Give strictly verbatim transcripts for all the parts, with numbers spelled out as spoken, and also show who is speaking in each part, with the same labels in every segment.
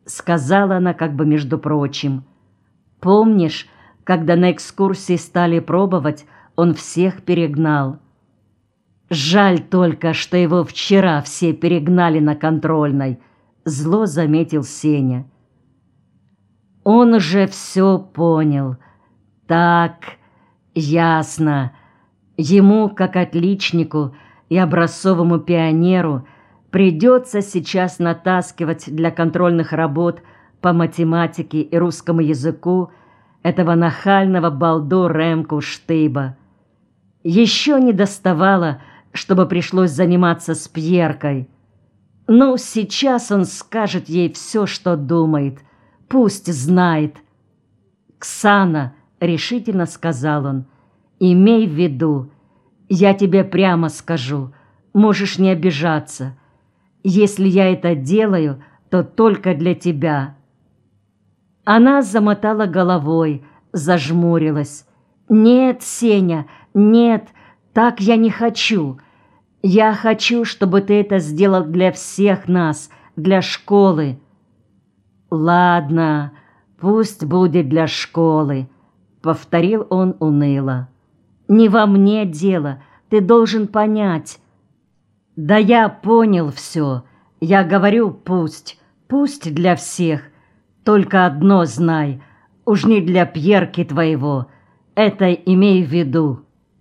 Speaker 1: сказала она как бы между прочим. «Помнишь, когда на экскурсии стали пробовать, он всех перегнал? Жаль только, что его вчера все перегнали на контрольной», — зло заметил Сеня. Он уже все понял. Так, ясно. Ему, как отличнику и образцовому пионеру, придется сейчас натаскивать для контрольных работ по математике и русскому языку этого нахального балду Ремку Штыба. Еще не доставало, чтобы пришлось заниматься с Пьеркой. Ну, сейчас он скажет ей все, что думает. Пусть знает. «Ксана», — решительно сказал он, — «имей в виду, я тебе прямо скажу, можешь не обижаться. Если я это делаю, то только для тебя». Она замотала головой, зажмурилась. «Нет, Сеня, нет, так я не хочу. Я хочу, чтобы ты это сделал для всех нас, для школы». «Ладно, пусть будет для школы», — повторил он уныло. «Не во мне дело, ты должен понять». «Да я понял все. Я говорю, пусть, пусть для всех. Только одно знай, уж не для Пьерки твоего. Это имей в виду».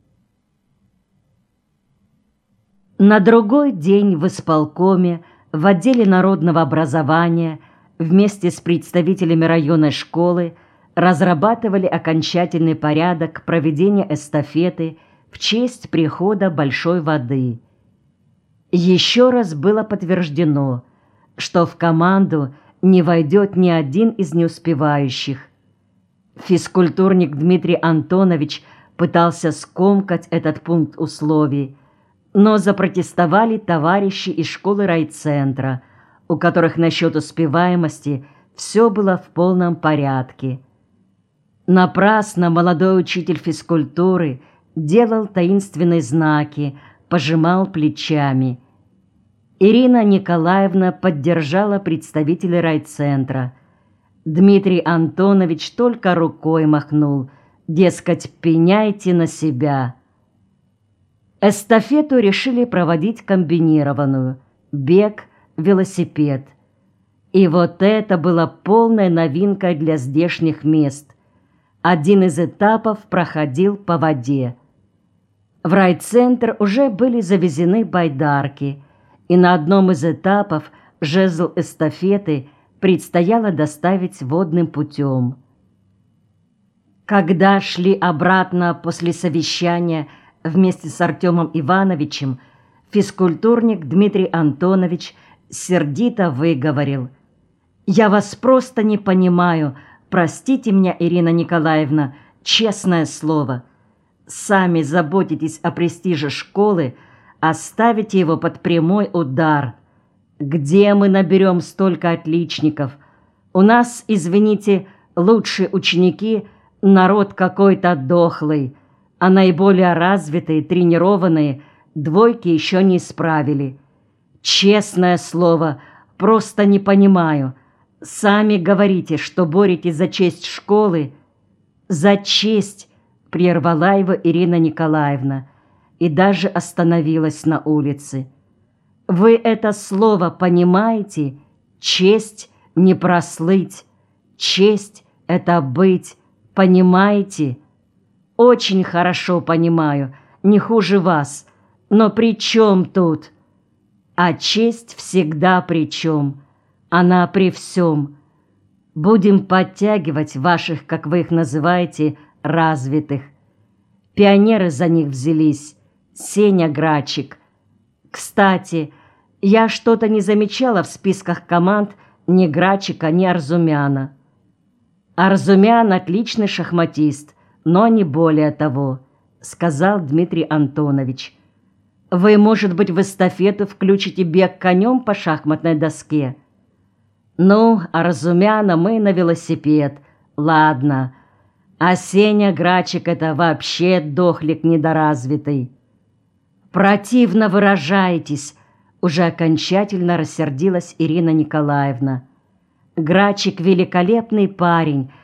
Speaker 1: На другой день в исполкоме, в отделе народного образования, вместе с представителями районной школы разрабатывали окончательный порядок проведения эстафеты в честь прихода большой воды. Еще раз было подтверждено, что в команду не войдет ни один из неуспевающих. Физкультурник Дмитрий Антонович пытался скомкать этот пункт условий, но запротестовали товарищи из школы райцентра, у которых насчет успеваемости все было в полном порядке. Напрасно молодой учитель физкультуры делал таинственные знаки, пожимал плечами. Ирина Николаевна поддержала представителей райцентра. Дмитрий Антонович только рукой махнул, дескать, пеняйте на себя. Эстафету решили проводить комбинированную – бег, велосипед. И вот это было полной новинкой для здешних мест. Один из этапов проходил по воде. В райцентр уже были завезены байдарки, и на одном из этапов жезл эстафеты предстояло доставить водным путем. Когда шли обратно после совещания вместе с Артемом Ивановичем, физкультурник Дмитрий Антонович сердито выговорил: «Я вас просто не понимаю, простите меня, Ирина Николаевна, честное слово. Сами заботитесь о престиже школы, а ставите его под прямой удар. Где мы наберем столько отличников? У нас, извините, лучшие ученики – народ какой-то дохлый, а наиболее развитые, тренированные двойки еще не исправили. Честное слово, просто не понимаю. Сами говорите, что боретесь за честь школы». «За честь», – прервала его Ирина Николаевна и даже остановилась на улице. «Вы это слово понимаете? Честь – не прослыть, честь – это быть, понимаете?» «Очень хорошо понимаю, не хуже вас, но при чем тут?» «А честь всегда при чем? Она при всем. Будем подтягивать ваших, как вы их называете, развитых. Пионеры за них взялись, Сеня Грачик. Кстати, я что-то не замечала в списках команд ни Грачика, ни Арзумяна. Арзумян отличный шахматист, но не более того», — сказал Дмитрий Антонович. «Вы, может быть, в эстафету включите бег конем по шахматной доске?» «Ну, Арзумяна мы на велосипед, ладно. А Сеня Грачик — это вообще дохлик недоразвитый». «Противно выражаетесь», — уже окончательно рассердилась Ирина Николаевна. Грачик великолепный парень,